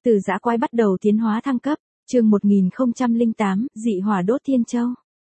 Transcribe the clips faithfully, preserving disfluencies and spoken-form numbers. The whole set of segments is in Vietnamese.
Từ dã quái bắt đầu tiến hóa thăng cấp, chương một nghìn không trăm lẻ tám, dị hỏa đốt thiên châu.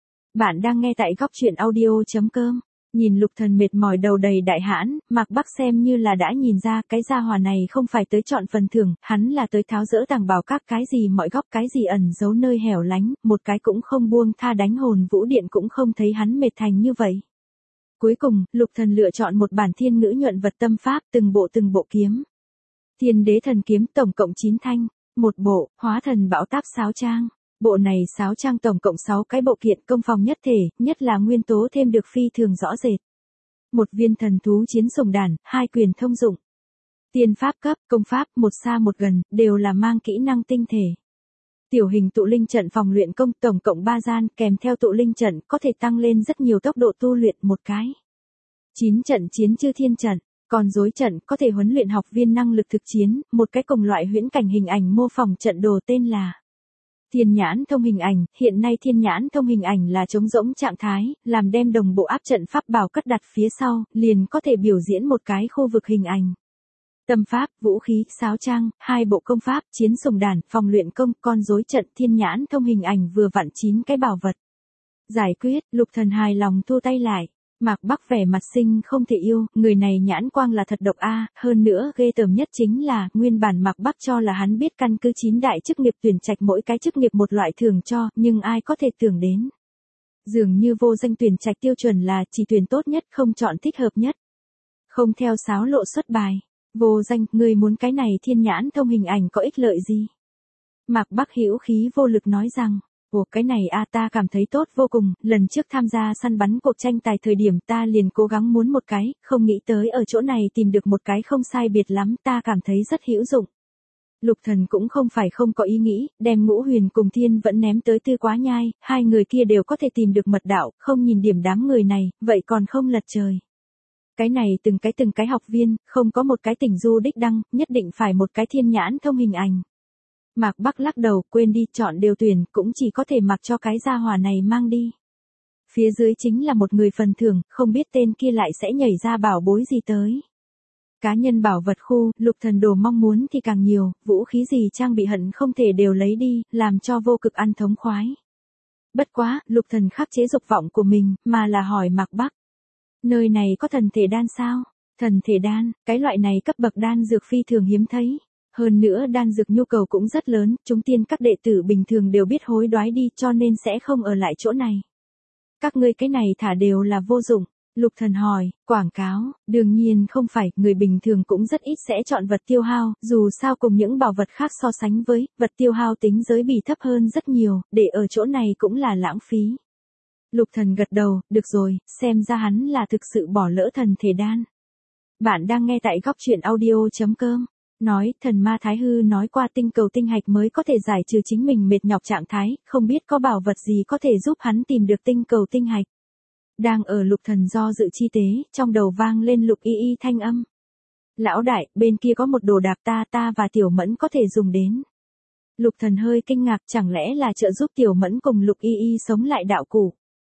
Bạn đang nghe tại góc truyện audio chấm com. Nhìn Lục Thần mệt mỏi đầu đầy đại hãn, Mạc Bắc xem như là đã nhìn ra cái gia hỏa này không phải tới chọn phần thưởng, hắn là tới tháo dỡ tàng bảo các cái gì mọi góc cái gì ẩn giấu nơi hẻo lánh, một cái cũng không buông tha đánh hồn vũ điện cũng không thấy hắn mệt thành như vậy. Cuối cùng, Lục Thần lựa chọn một bản thiên ngữ nhuận vật tâm pháp, từng bộ từng bộ kiếm. Thiên đế thần kiếm tổng cộng chín thanh, một bộ, hóa thần bão táp sáo trang. Bộ này sáo trang tổng cộng sáu cái bộ kiện công phòng nhất thể, nhất là nguyên tố thêm được phi thường rõ rệt. Một viên thần thú chiến sùng đàn, hai quyền thông dụng. Tiên pháp cấp, công pháp, một xa một gần, đều là mang kỹ năng tinh thể. Tiểu hình tụ linh trận phòng luyện công tổng cộng ba gian, kèm theo tụ linh trận có thể tăng lên rất nhiều tốc độ tu luyện một cái. chín trận chiến chư thiên trận. Còn rối trận có thể huấn luyện học viên năng lực thực chiến, một cái cùng loại huyễn cảnh hình ảnh mô phỏng trận đồ tên là Thiên nhãn thông hình ảnh. Hiện nay thiên nhãn thông hình ảnh là trống rỗng trạng thái, làm đem đồng bộ áp trận pháp bảo cất đặt phía sau, liền có thể biểu diễn một cái khu vực hình ảnh. Tâm pháp, vũ khí, sáo trang, hai bộ công pháp, chiến sùng đàn, phòng luyện công, con rối trận, thiên nhãn thông hình ảnh vừa vặn chín cái bảo vật. Giải quyết, Lục Thần hài lòng thu tay lại. Mạc Bắc vẻ mặt sinh không thể yêu, người này nhãn quang là thật độc a, hơn nữa ghê tởm nhất chính là, nguyên bản Mạc Bắc cho là hắn biết căn cứ chín đại chức nghiệp tuyển trạch mỗi cái chức nghiệp một loại thưởng cho, nhưng ai có thể tưởng đến. Dường như vô danh tuyển trạch tiêu chuẩn là chỉ tuyển tốt nhất không chọn thích hợp nhất. Không theo sáo lộ xuất bài. Vô danh, người muốn cái này thiên nhãn thông hình ảnh có ích lợi gì? Mạc Bắc hữu khí vô lực nói rằng. Ồ, cái này a ta cảm thấy tốt vô cùng, lần trước tham gia săn bắn cuộc tranh tài thời điểm ta liền cố gắng muốn một cái, không nghĩ tới ở chỗ này tìm được một cái không sai biệt lắm, ta cảm thấy rất hữu dụng. Lục Thần cũng không phải không có ý nghĩ, đem Ngũ Huyền cùng Thiên vẫn ném tới Tư Quá Nhai, hai người kia đều có thể tìm được mật đạo, không nhìn điểm đám người này, vậy còn không lật trời. Cái này từng cái từng cái học viên, không có một cái tỉnh du đích đăng, nhất định phải một cái thiên nhãn thông hình ảnh. Mạc Bắc lắc đầu, quên đi, chọn đều tuyển, cũng chỉ có thể mặc cho cái gia hỏa này mang đi. Phía dưới chính là một người phần thưởng, không biết tên kia lại sẽ nhảy ra bảo bối gì tới. Cá nhân bảo vật khu, Lục Thần đồ mong muốn thì càng nhiều, vũ khí gì trang bị hận không thể đều lấy đi, làm cho vô cực ăn thống khoái. Bất quá, Lục Thần khắc chế dục vọng của mình, mà là hỏi Mạc Bắc. Nơi này có thần thể đan sao? Thần thể đan, cái loại này cấp bậc đan dược phi thường hiếm thấy. Hơn nữa đan dược nhu cầu cũng rất lớn, chúng tiên các đệ tử bình thường đều biết hối đoái đi cho nên sẽ không ở lại chỗ này. Các ngươi cái này thả đều là vô dụng. Lục Thần hỏi, quảng cáo, đương nhiên không phải, người bình thường cũng rất ít sẽ chọn vật tiêu hao, dù sao cùng những bảo vật khác so sánh với, vật tiêu hao tính giới bị thấp hơn rất nhiều, để ở chỗ này cũng là lãng phí. Lục Thần gật đầu, được rồi, xem ra hắn là thực sự bỏ lỡ thần thể đan. Bạn đang nghe tại góc truyện audio chấm com. Nói, thần ma Thái Hư nói qua tinh cầu tinh hạch mới có thể giải trừ chính mình mệt nhọc trạng thái, không biết có bảo vật gì có thể giúp hắn tìm được tinh cầu tinh hạch. Đang ở Lục Thần do dự chi tế, trong đầu vang lên Lục Y Y thanh âm. Lão đại, bên kia có một đồ đạc ta ta và Tiểu Mẫn có thể dùng đến. Lục Thần hơi kinh ngạc, chẳng lẽ là trợ giúp Tiểu Mẫn cùng Lục Y Y sống lại đạo cụ.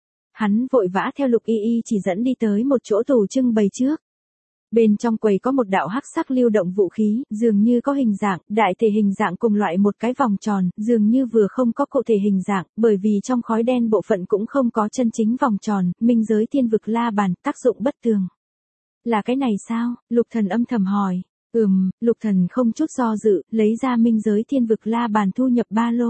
Hắn vội vã theo Lục Y Y chỉ dẫn đi tới một chỗ tủ trưng bày trước. Bên trong quầy có một đạo hắc sắc lưu động vũ khí, dường như có hình dạng, đại thể hình dạng cùng loại một cái vòng tròn, dường như vừa không có cụ thể hình dạng, bởi vì trong khói đen bộ phận cũng không có chân chính vòng tròn, minh giới thiên vực la bàn, tác dụng bất tường. Là cái này sao? Lục Thần âm thầm hỏi. Ừm, Lục Thần không chút do dự, lấy ra minh giới thiên vực la bàn thu nhập ba lô.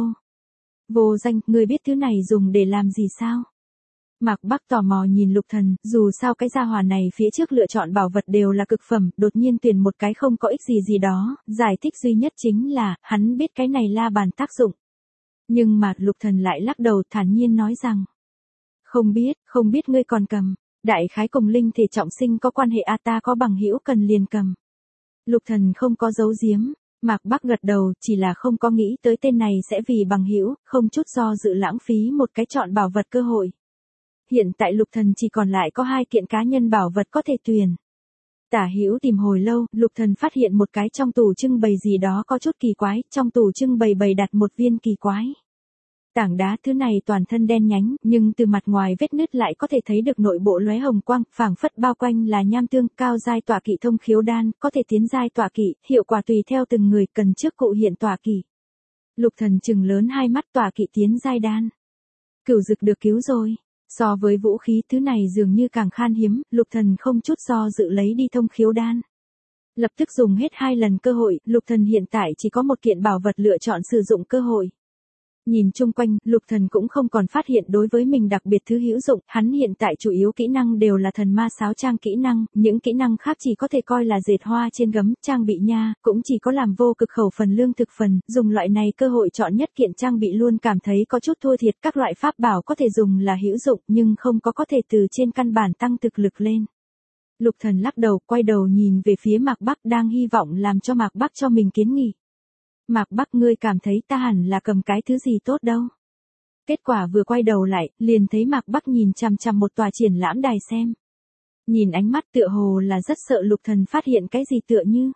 Vô danh, người biết thứ này dùng để làm gì sao? Mạc Bắc tò mò nhìn Lục Thần, dù sao cái gia hỏa này phía trước lựa chọn bảo vật đều là cực phẩm, đột nhiên tuyển một cái không có ích gì gì đó, giải thích duy nhất chính là, hắn biết cái này la bàn tác dụng. Nhưng mà, Lục Thần lại lắc đầu thản nhiên nói rằng, không biết, không biết ngươi còn cầm, đại khái cùng linh thể trọng sinh có quan hệ a ta có bằng hữu cần liền cầm. Lục Thần không có giấu giếm, Mạc Bắc gật đầu, chỉ là không có nghĩ tới tên này sẽ vì bằng hữu, không chút do dự lãng phí một cái chọn bảo vật cơ hội. Hiện tại Lục Thần chỉ còn lại có hai kiện cá nhân bảo vật có thể tuyển. Tả hữu tìm hồi lâu, Lục Thần phát hiện một cái trong tủ trưng bày gì đó có chút kỳ quái, trong tủ trưng bày bày đặt một viên kỳ quái. Tảng đá thứ này toàn thân đen nhánh, nhưng từ mặt ngoài vết nứt lại có thể thấy được nội bộ lóe hồng quang, phảng phất bao quanh là nham tương, cao giai tọa kỵ thông khiếu đan, có thể tiến giai tọa kỵ, hiệu quả tùy theo từng người, cần trước cụ hiện tọa kỵ. Lục Thần trừng lớn hai mắt, tọa kỵ tiến giai đan. Cửu Dực được cứu rồi. So với vũ khí thứ này dường như càng khan hiếm, Lục Thần không chút do dự lấy đi thông khiếu đan. Lập tức dùng hết hai lần cơ hội, Lục Thần hiện tại chỉ có một kiện bảo vật lựa chọn sử dụng cơ hội. Nhìn chung quanh, Lục Thần cũng không còn phát hiện đối với mình đặc biệt thứ hữu dụng, hắn hiện tại chủ yếu kỹ năng đều là thần ma sáo trang kỹ năng, những kỹ năng khác chỉ có thể coi là dệt hoa trên gấm, trang bị nha, cũng chỉ có làm vô cực khẩu phần lương thực phần, dùng loại này cơ hội chọn nhất kiện trang bị luôn cảm thấy có chút thua thiệt, các loại pháp bảo có thể dùng là hữu dụng nhưng không có có thể từ trên căn bản tăng thực lực lên. Lục Thần lắc đầu, quay đầu nhìn về phía Mạc Bắc đang hy vọng làm cho Mạc Bắc cho mình kiến nghị. Mạc Bắc, ngươi cảm thấy ta hẳn là cầm cái thứ gì tốt đâu? Kết quả vừa quay đầu lại, liền thấy Mạc Bắc nhìn chằm chằm một tòa triển lãm đài xem. Nhìn ánh mắt tựa hồ là rất sợ Lục Thần phát hiện cái gì tựa như.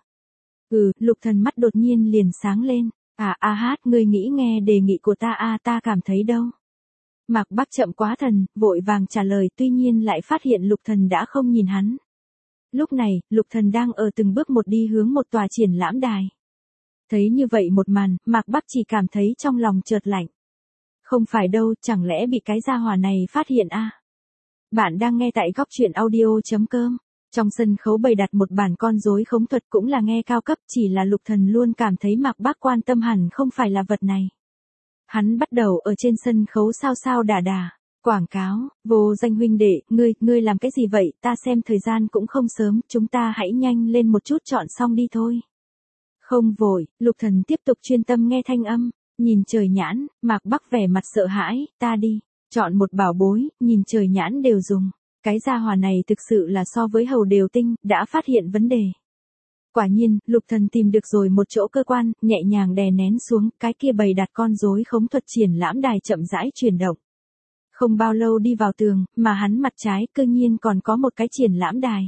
Ừ, Lục Thần mắt đột nhiên liền sáng lên. À a hát, ngươi nghĩ nghe đề nghị của ta a ta cảm thấy đâu. Mạc Bắc chậm quá thần, vội vàng trả lời, tuy nhiên lại phát hiện Lục Thần đã không nhìn hắn. Lúc này, Lục Thần đang ở từng bước một đi hướng một tòa triển lãm đài. Thấy như vậy một màn, Mạc Bắc chỉ cảm thấy trong lòng chợt lạnh. Không phải đâu, chẳng lẽ bị cái gia hỏa này phát hiện a? À? Bạn đang nghe tại góc truyện audio chấm com. Trong sân khấu bày đặt một bản con rối khống thuật cũng là nghe cao cấp, chỉ là Lục Thần luôn cảm thấy Mạc Bắc quan tâm hẳn không phải là vật này. Hắn bắt đầu ở trên sân khấu sao sao đà đà. Quảng cáo, Vô Danh huynh đệ, ngươi, ngươi làm cái gì vậy, ta xem thời gian cũng không sớm, chúng ta hãy nhanh lên một chút chọn xong đi thôi. Không vội, Lục Thần tiếp tục chuyên tâm nghe thanh âm, nhìn trời nhãn, Mạc Bắc vẻ mặt sợ hãi, ta đi, chọn một bảo bối, nhìn trời nhãn đều dùng. Cái gia hỏa này thực sự là so với hầu đều tinh, đã phát hiện vấn đề. Quả nhiên, Lục Thần tìm được rồi một chỗ cơ quan, nhẹ nhàng đè nén xuống, cái kia bày đặt con rối khống thuật triển lãm đài chậm rãi chuyển động. Không bao lâu đi vào tường, mà hắn mặt trái cơ nhiên còn có một cái triển lãm đài.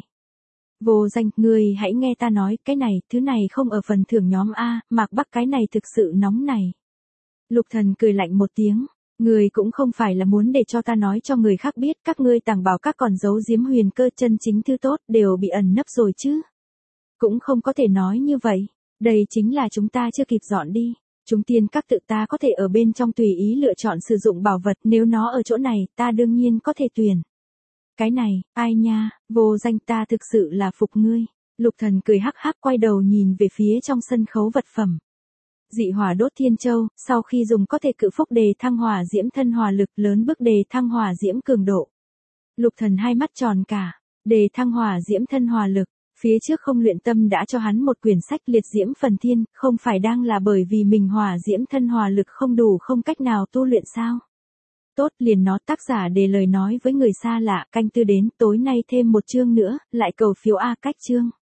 Vô Danh, ngươi hãy nghe ta nói, cái này, thứ này không ở phần thưởng nhóm A, Mạc Bắc cái này thực sự nóng này. Lục Thần cười lạnh một tiếng, ngươi cũng không phải là muốn để cho ta nói cho người khác biết, các ngươi tàng bảo các còn giấu giếm huyền cơ chân chính thứ tốt đều bị ẩn nấp rồi chứ. Cũng không có thể nói như vậy, đây chính là chúng ta chưa kịp dọn đi. Chúng tiên các tự ta có thể ở bên trong tùy ý lựa chọn sử dụng bảo vật, nếu nó ở chỗ này, ta đương nhiên có thể tuyển. Cái này, ai nha, Vô Danh, ta thực sự là phục ngươi. Lục Thần cười hắc hắc, quay đầu nhìn về phía trong sân khấu vật phẩm. Dị hỏa đốt thiên châu, sau khi dùng có thể cự phúc đề thăng hỏa diễm thân hỏa lực, lớn bước đề thăng hỏa diễm cường độ. Lục Thần hai mắt tròn cả, đề thăng hỏa diễm thân hỏa lực. Phía trước không luyện tâm đã cho hắn một quyển sách liệt diễm phần thiên, không phải đang là bởi vì mình hỏa diễm thân hỏa lực không đủ không cách nào tu luyện sao? Tốt, liền nó, tác giả để lời nói với người xa lạ, canh tư đến, tối nay thêm một chương nữa, lại cầu phiếu A cách chương.